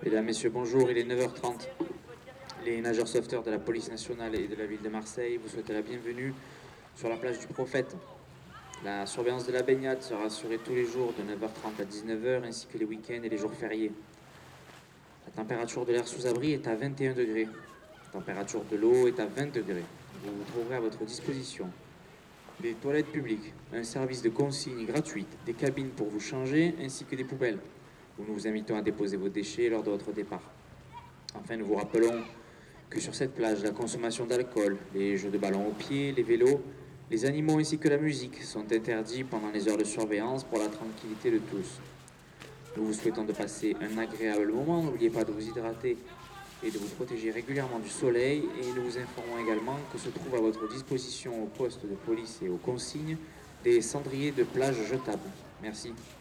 Mesdames, Messieurs, bonjour, il est 9h30. Les nageurs sauveteurs de la police nationale et de la ville de Marseille vous souhaitent la bienvenue sur la plage du Prophète. La surveillance de la baignade sera assurée tous les jours de 9h30 à 19h ainsi que les week-ends et les jours fériés. La température de l'air sous abri est à 21 degrés. La température de l'eau est à 20 degrés. Vous trouverez à votre disposition des toilettes publiques, un service de consigne gratuite, des cabines pour vous changer ainsi que des poubelles, où nous vous invitons à déposer vos déchets lors de votre départ. Enfin, nous vous rappelons que sur cette plage, la consommation d'alcool, les jeux de ballon au pied, les vélos, les animaux ainsi que la musique sont interdits pendant les heures de surveillance pour la tranquillité de tous. Nous vous souhaitons de passer un agréable moment. N'oubliez pas de vous hydrater et de vous protéger régulièrement du soleil. Et nous vous informons également que se trouvent à votre disposition au poste de police et aux consignes des cendriers de plage jetables. Merci.